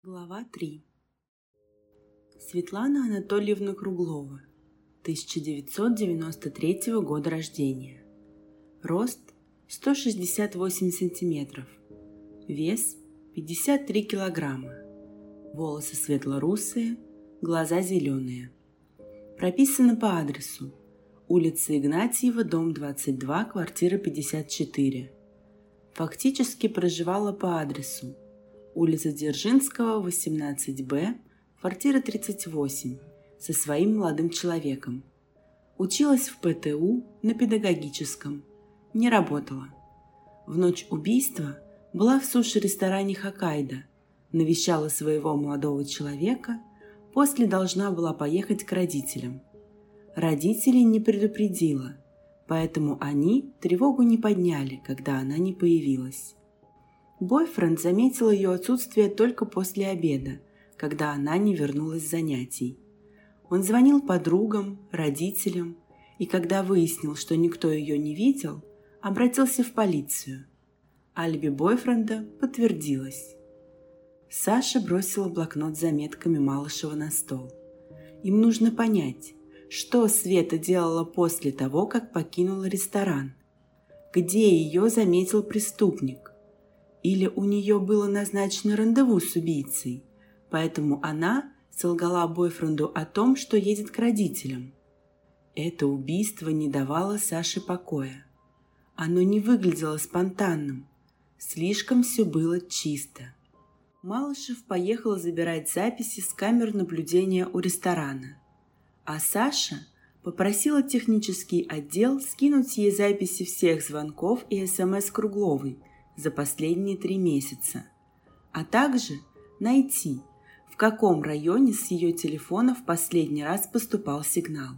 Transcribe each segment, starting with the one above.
Глава 3. Светлана Анатольевна Круглова, 1993 года рождения. Рост 168 сантиметров. Вес 53 килограмма. Волосы светло-русые, глаза зеленые. Прописана по адресу: улица Игнатьева, дом 22, квартира 54. Фактически проживала по адресу: улица Дзержинского, 18Б, квартира 38, со своим молодым человеком. Училась в ПТУ на педагогическом. Не работала. В ночь убийства была в суши-ресторане «Хоккайдо», навещала своего молодого человека, после должна была поехать к родителям. Родителей не предупредила, поэтому они тревогу не подняли, когда она не появилась. Бойфренд заметил ее отсутствие только после обеда, когда она не вернулась с занятий. Он звонил подругам, родителям, и когда выяснил, что никто ее не видел, обратился в полицию. Алиби бойфренда подтвердилось. Саша бросила блокнот с заметками Малышева на стол. Им нужно понять, что Света делала после того, как покинула ресторан. Где ее заметил преступник? Или у нее было назначено рандеву с убийцей, поэтому она солгала бойфренду о том, что едет к родителям. Это убийство не давало Саше покоя. Оно не выглядело спонтанным. Слишком все было чисто. Малышев поехал забирать записи с камер наблюдения у ресторана, а Саша попросила технический отдел скинуть ей записи всех звонков и СМС Кругловой за последние 3 месяца, а также найти, в каком районе с ее телефона в последний раз поступал сигнал.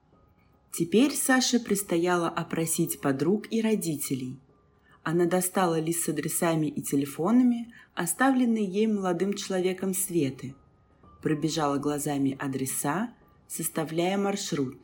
Теперь Саше предстояло опросить подруг и родителей. Она достала лист с адресами и телефонами, оставленные ей молодым человеком Светы, пробежала глазами адреса, составляя маршрут.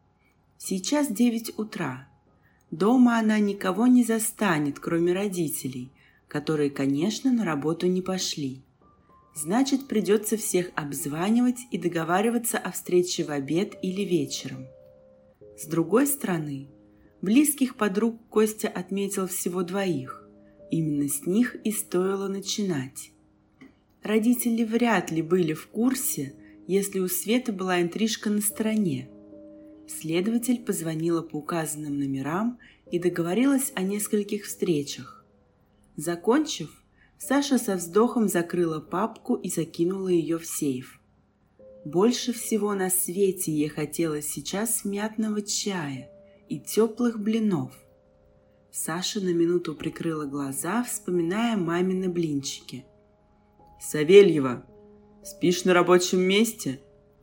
Сейчас 9 утра. Дома она никого не застанет, кроме родителей, которые, конечно, на работу не пошли. Значит, придется всех обзванивать и договариваться о встрече в обед или вечером. С другой стороны, близких подруг Костя отметил всего 2. Именно с них и стоило начинать. Родители вряд ли были в курсе, если у Светы была интрижка на стороне. Следователь позвонила по указанным номерам и договорилась о нескольких встречах. Закончив, Саша со вздохом закрыла папку и закинула ее в сейф. Больше всего на свете ей хотелось сейчас мятного чая и теплых блинов. Саша на минуту прикрыла глаза, вспоминая мамины блинчики. «Савельева, спишь на рабочем месте?»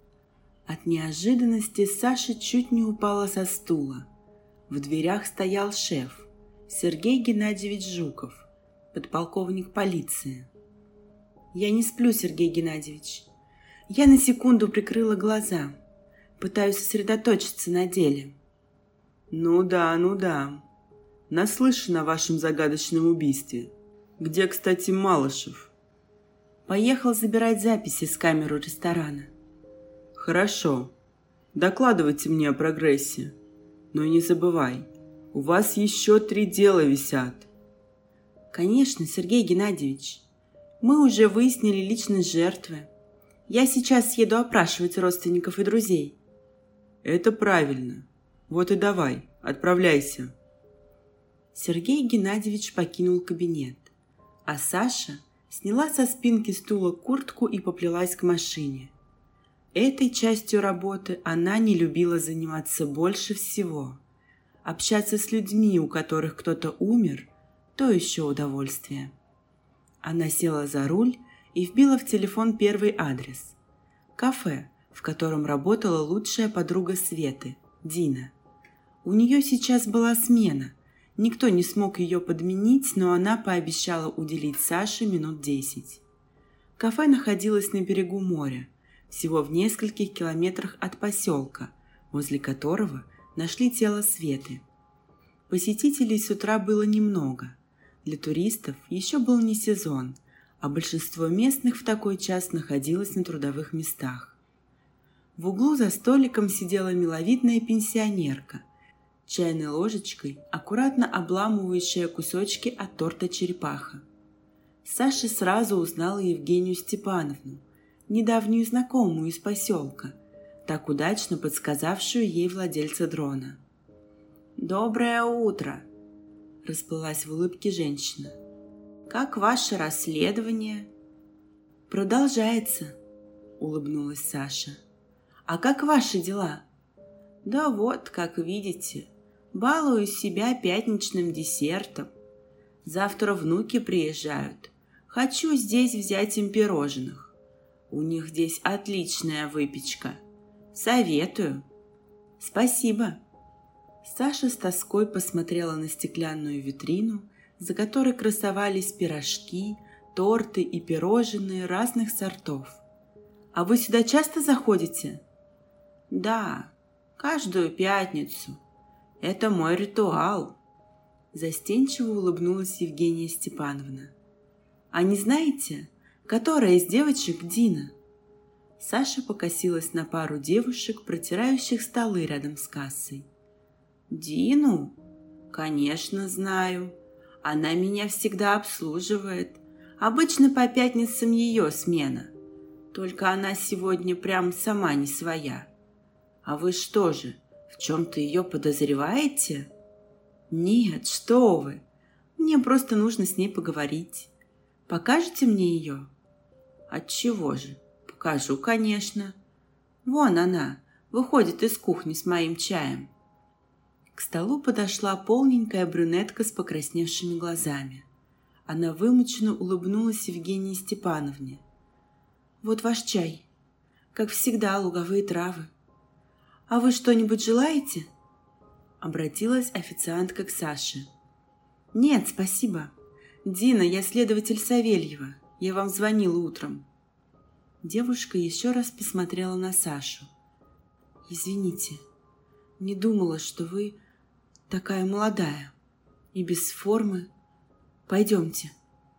От неожиданности Саша чуть не упала со стула. В дверях стоял шеф, Сергей Геннадьевич Жуков, подполковник полиции. «Я не сплю, Сергей Геннадьевич. Я на секунду прикрыла глаза. Пытаюсь сосредоточиться на деле». Ну да. Наслышан о вашем загадочном убийстве. Где, кстати, Малышев?» «Поехал забирать записи с камеры ресторана». «Хорошо. Докладывайте мне о прогрессе. Но не забывай, у вас еще 3 дела висят». «Конечно, Сергей Геннадьевич. Мы уже выяснили личность жертвы. Я сейчас еду опрашивать родственников и друзей». «Это правильно. Вот и давай, отправляйся». Сергей Геннадьевич покинул кабинет, а Саша сняла со спинки стула куртку и поплелась к машине. Этой частью работы она не любила заниматься больше всего. Общаться с людьми, у которых кто-то умер, то еще удовольствие. Она села за руль и вбила в телефон первый адрес. Кафе, в котором работала лучшая подруга Светы, Дина. У нее сейчас была смена. Никто не смог ее подменить, но она пообещала уделить Саше минут 10. Кафе находилось на берегу моря, всего в нескольких километрах от поселка, возле которого нашли тело Светы. Посетителей с утра было немного. Для туристов еще был не сезон, а большинство местных в такой час находилось на трудовых местах. В углу за столиком сидела миловидная пенсионерка, чайной ложечкой, аккуратно обламывающая кусочки от торта черепаха. Саша сразу узнала Евгению Степановну, недавнюю знакомую из поселка, так удачно подсказавшую ей владельца дрона. «Доброе утро!» – расплылась в улыбке женщина. «Как ваше расследование?» «Продолжается», – улыбнулась Саша. «А как ваши дела?» «Да вот, как видите, балую себя пятничным десертом. Завтра внуки приезжают. Хочу здесь взять им пирожных. У них здесь отличная выпечка. Советую». «Спасибо». Саша с тоской посмотрела на стеклянную витрину, за которой красовались пирожки, торты и пирожные разных сортов. «А вы сюда часто заходите?» «Да, каждую пятницу. Это мой ритуал», – застенчиво улыбнулась Евгения Степановна. «А не знаете, которая из девочек Дина?» Саша покосилась на пару девушек, протирающих столы рядом с кассой. «Дину? Конечно, знаю. Она меня всегда обслуживает. Обычно по пятницам ее смена. Только она сегодня прям сама не своя. А вы что же, в чем-то ее подозреваете?» «Нет, что вы. Мне просто нужно с ней поговорить. Покажете мне ее?» «Отчего же? Покажу, конечно. Вон она, выходит из кухни с моим чаем». К столу подошла полненькая брюнетка с покрасневшими глазами. Она вымученно улыбнулась Евгении Степановне. «Вот ваш чай. Как всегда, луговые травы. А вы что-нибудь желаете?» Обратилась официантка к Саше. «Нет, спасибо. Дина, я следователь Савельева. Я вам звонила утром». Девушка еще раз посмотрела на Сашу. «Извините, не думала, что вы такая молодая и без формы. Пойдемте».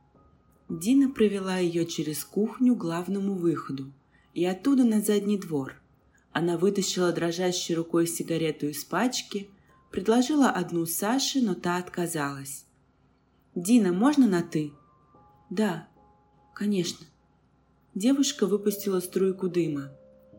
Дина провела ее через кухню к главному выходу и оттуда на задний двор. Она вытащила дрожащей рукой сигарету из пачки, предложила одну Саше, но та отказалась. «Дина, можно на «ты»?» «Да, конечно». Девушка выпустила струйку дыма.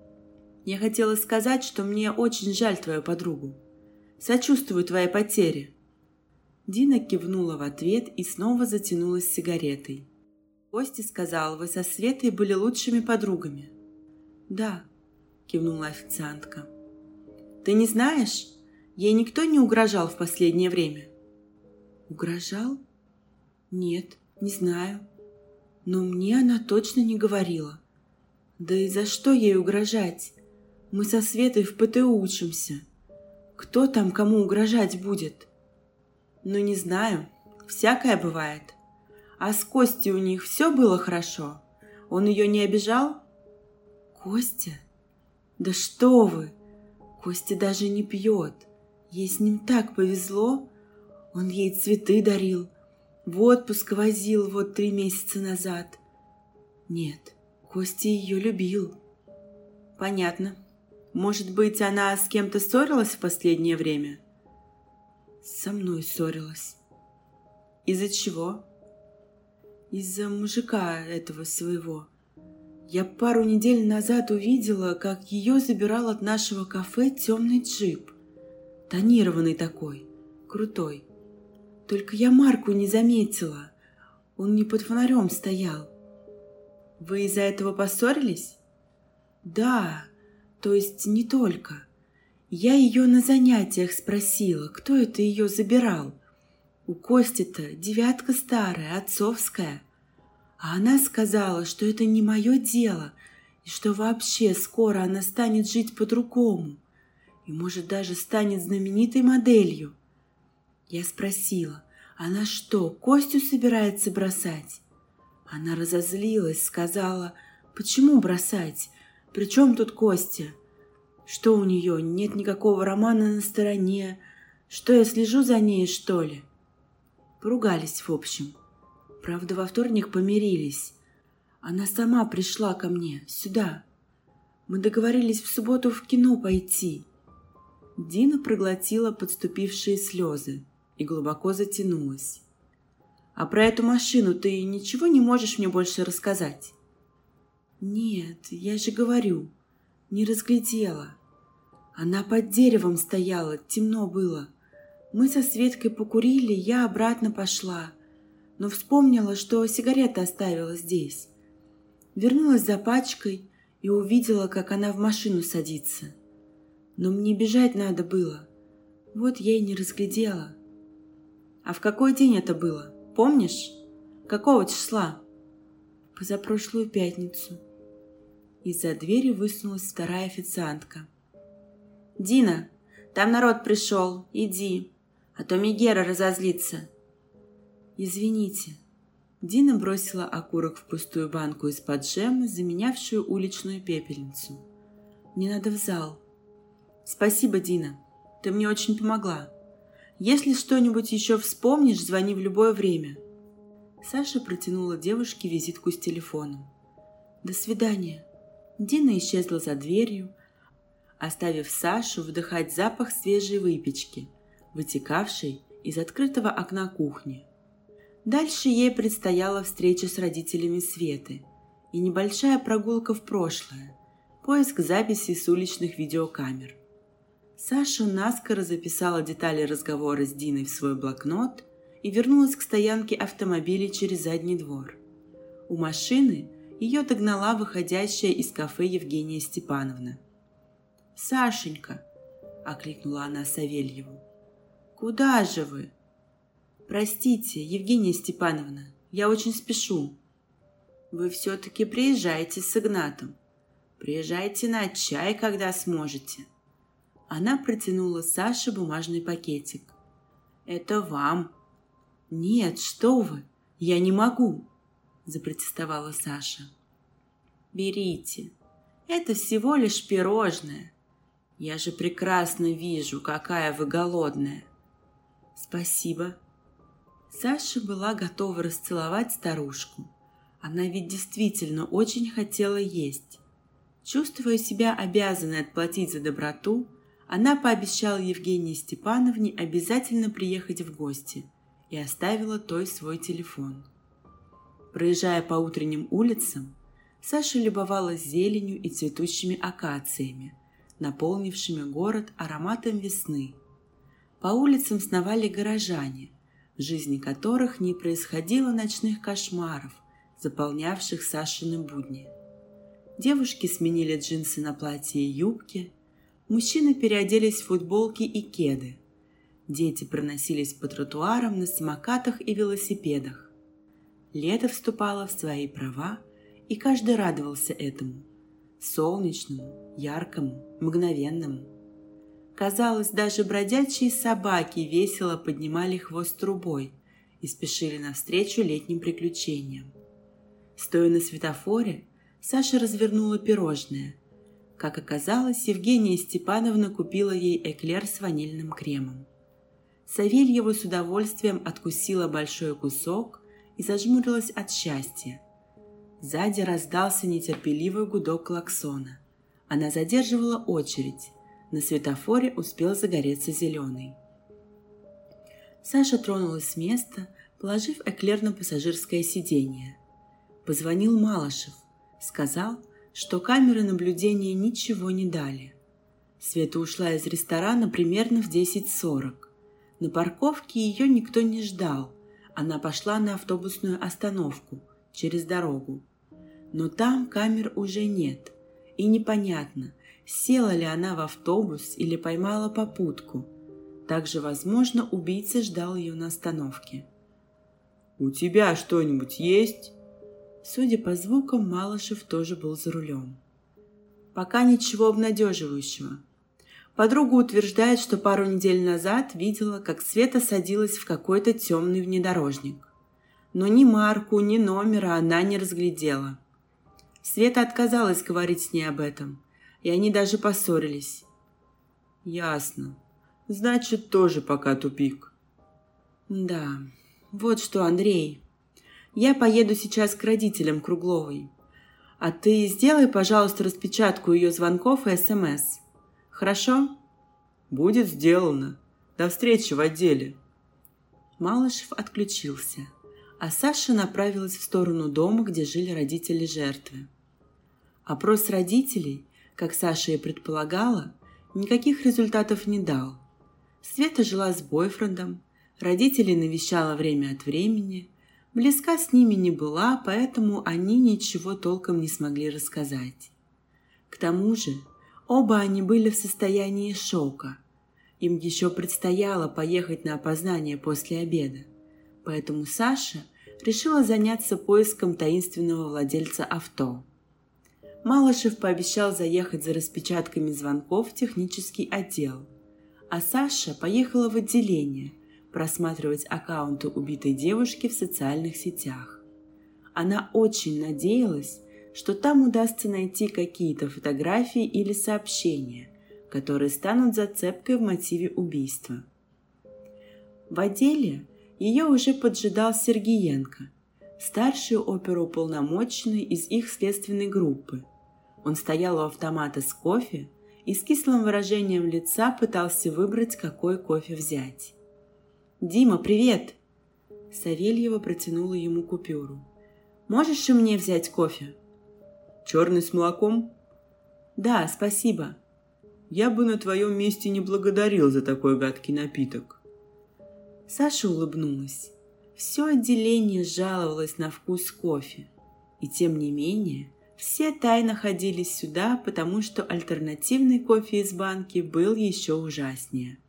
«Я хотела сказать, что мне очень жаль твою подругу. Сочувствую твоей потере». Дина кивнула в ответ и снова затянулась сигаретой. «Костя сказал, вы со Светой были лучшими подругами». «Да», – кивнула официантка. «Ты не знаешь, ей никто не угрожал в последнее время?» «Угрожал? Нет, не знаю. Но мне она точно не говорила. Да и за что ей угрожать? Мы со Светой в ПТУ учимся. Кто там кому угрожать будет?» «Ну, не знаю. Всякое бывает. А с Костей у них все было хорошо? Он ее не обижал?» «Костя? Да что вы! Костя даже не пьет. Ей с ним так повезло. Он ей цветы дарил, в отпуск возил вот 3 месяца назад. Нет, Костя ее любил». «Понятно. Может быть, она с кем-то ссорилась в последнее время?» «Со мной ссорилась». «Из-за чего?» «Из-за мужика этого своего. Я пару недель назад увидела, как ее забирал от нашего кафе темный джип. Тонированный такой, крутой. Только я марку не заметила. Он не под фонарем стоял». «Вы из-за этого поссорились?» «Да, то есть не только. Я ее на занятиях спросила, кто это ее забирал. У Кости-то 9 старая, отцовская. А она сказала, что это не мое дело, и что вообще скоро она станет жить по-другому, и, может, даже станет знаменитой моделью. Я спросила, она что, Костю собирается бросать? Она разозлилась, сказала, почему бросать? При чем тут Костя? Что у нее, нет никакого романа на стороне? Что я слежу за ней, что ли? Поругались, в общем. Правда, во вторник помирились. Она сама пришла ко мне, сюда. Мы договорились в субботу в кино пойти». Дина проглотила подступившие слезы и глубоко затянулась. «А про эту машину ты ничего не можешь мне больше рассказать?» «Нет, я же говорю, не разглядела. Она под деревом стояла, темно было. Мы со Светкой покурили, я обратно пошла, но вспомнила, что сигареты оставила здесь. Вернулась за пачкой и увидела, как она в машину садится. Но мне бежать надо было, вот я и не разглядела». «А в какой день это было? Помнишь? Какого числа?» «Позапрошлую пятницу». Из-за двери высунулась вторая официантка. «Дина, там народ пришел, иди, а то Мегера разозлится». «Извините». Дина бросила окурок в пустую банку из-под джема, заменявшую уличную пепельницу. «Мне надо в зал». «Спасибо, Дина, ты мне очень помогла. Если что-нибудь еще вспомнишь, звони в любое время». Саша протянула девушке визитку с телефоном. «До свидания». Дина исчезла за дверью, оставив Сашу вдыхать запах свежей выпечки, вытекавшей из открытого окна кухни. Дальше ей предстояла встреча с родителями Светы и небольшая прогулка в прошлое, поиск записей с уличных видеокамер. Саша наскоро записала детали разговора с Диной в свой блокнот и вернулась к стоянке автомобилей через задний двор. У машины ее догнала выходящая из кафе Евгения Степановна. «Сашенька!» – окликнула она Савельеву. «Куда же вы?» «Простите, Евгения Степановна, я очень спешу». «Вы все-таки приезжайте с Игнатом. Приезжайте на чай, когда сможете». Она протянула Саше бумажный пакетик. «Это вам». «Нет, что вы, я не могу», – запротестовала Саша. «Берите, это всего лишь пирожное. Я же прекрасно вижу, какая вы голодная». «Спасибо». Саша была готова расцеловать старушку. Она ведь действительно очень хотела есть. Чувствуя себя обязанной отплатить за доброту, она пообещала Евгении Степановне обязательно приехать в гости и оставила той свой телефон. Проезжая по утренним улицам, Саша любовалась зеленью и цветущими акациями, наполнившими город ароматом весны. По улицам сновали горожане, в жизни которых не происходило ночных кошмаров, заполнявших Сашины будни. Девушки сменили джинсы на платья и юбки, мужчины переоделись в футболки и кеды, дети проносились по тротуарам на самокатах и велосипедах. Лето вступало в свои права, и каждый радовался этому – солнечному, яркому, мгновенному. Казалось, даже бродячие собаки весело поднимали хвост трубой и спешили навстречу летним приключениям. Стоя на светофоре, Саша развернула пирожное. Как оказалось, Евгения Степановна купила ей эклер с ванильным кремом. Савельева с удовольствием откусила большой кусок и зажмурилась от счастья. Сзади раздался нетерпеливый гудок клаксона. Она задерживала очередь. На светофоре успел загореться зеленый. Саша тронулась с места, положив эклер на пассажирское сиденье. Позвонил Малышев. Сказал, что камеры наблюдения ничего не дали. Света ушла из ресторана примерно в 10:40. На парковке ее никто не ждал. Она пошла на автобусную остановку через дорогу. Но там камер уже нет. И непонятно, села ли она в автобус или поймала попутку. Также, возможно, убийца ждал ее на остановке. «У тебя что-нибудь есть?» Судя по звукам, Малышев тоже был за рулем. Пока ничего обнадеживающего. Подруга утверждает, что пару недель назад видела, как Света садилась в какой-то темный внедорожник. Но ни марку, ни номера она не разглядела. Света отказалась говорить с ней об этом, и они даже поссорились. «Ясно. Значит, тоже пока тупик». «Да, вот что, Андрей. Я поеду сейчас к родителям Кругловой. А ты сделай, пожалуйста, распечатку ее звонков и СМС. Хорошо? Будет сделано. До встречи в отделе. Малышев отключился, а Саша направилась в сторону дома, где жили родители жертвы. Опрос родителей, как Саша и предполагала, никаких результатов не дал. Света жила с бойфрендом, родителей навещала время от времени, близка с ними не была, поэтому они ничего толком не смогли рассказать. К тому же оба они были в состоянии шока. Им еще предстояло поехать на опознание после обеда, поэтому Саша решила заняться поиском таинственного владельца авто. Малышев пообещал заехать за распечатками звонков в технический отдел, а Саша поехала в отделение просматривать аккаунты убитой девушки в социальных сетях. Она очень надеялась, что там удастся найти какие-то фотографии или сообщения, которые станут зацепкой в мотиве убийства. В отделе ее уже поджидал Сергеенко, старший оперуполномоченный из их следственной группы. Он стоял у автомата с кофе и с кислым выражением лица пытался выбрать, какой кофе взять. «Дима, привет!» Савельева протянула ему купюру. «Можешь и мне взять кофе?» «Черный с молоком?» «Да, спасибо». «Я бы на твоем месте не благодарил за такой гадкий напиток». Саша улыбнулась. Все отделение жаловалось на вкус кофе. И тем не менее, все тайно ходили сюда, потому что альтернативный кофе из банки был еще ужаснее.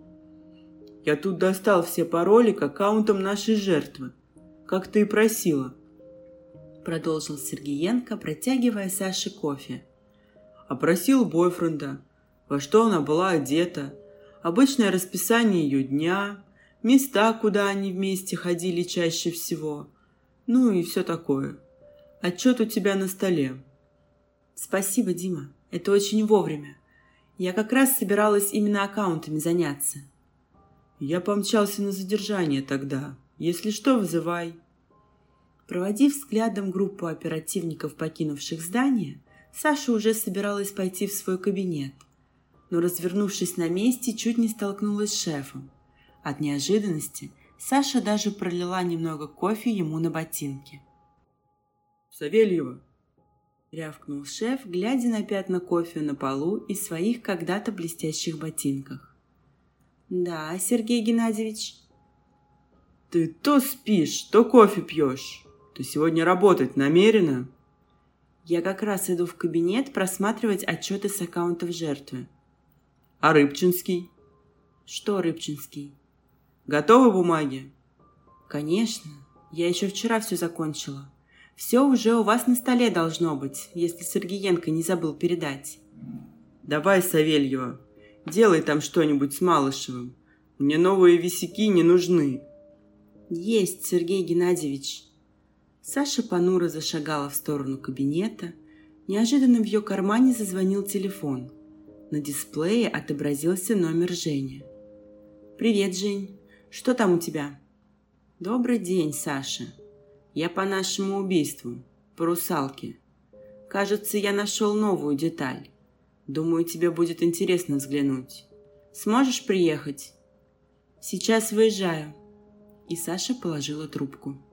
«Я тут достал все пароли к аккаунтам нашей жертвы, как ты и просила», продолжил Сергеенко, протягивая Саше кофе. «Опросил бойфренда, во что она была одета, обычное расписание ее дня, места, куда они вместе ходили чаще всего, ну и все такое. Отчет у тебя на столе». «Спасибо, Дима, это очень вовремя. Я как раз собиралась именно аккаунтами заняться». «Я помчался на задержание тогда. Если что, вызывай». Проводив взглядом группу оперативников, покинувших здание, Саша уже собиралась пойти в свой кабинет, но, развернувшись на месте, чуть не столкнулась с шефом. От неожиданности Саша даже пролила немного кофе ему на ботинки. «Савельева!» — рявкнул шеф, глядя на пятна кофе на полу и своих когда-то блестящих ботинках. «Да, Сергей Геннадьевич». «Ты то спишь, то кофе пьешь. Ты сегодня работать намерена?» «Я как раз иду в кабинет просматривать отчеты с аккаунтов жертвы». «А Рыбчинский?» «Что Рыбчинский?» «Готовы бумаги?» «Конечно. Я еще вчера все закончила. Все уже у вас на столе должно быть, если Сергеенко не забыл передать». «Давай, Савельева, делай там что-нибудь с Малышевым. Мне новые висяки не нужны». «Есть, Сергей Геннадьевич». Саша понуро зашагала в сторону кабинета. Неожиданно в ее кармане зазвонил телефон. На дисплее отобразился номер Жени. «Привет, Жень. Что там у тебя?» «Добрый день, Саша. Я по нашему убийству, по русалке. Кажется, я нашел новую деталь. Думаю, тебе будет интересно взглянуть. Сможешь приехать?» «Сейчас выезжаю». И Саша положила трубку.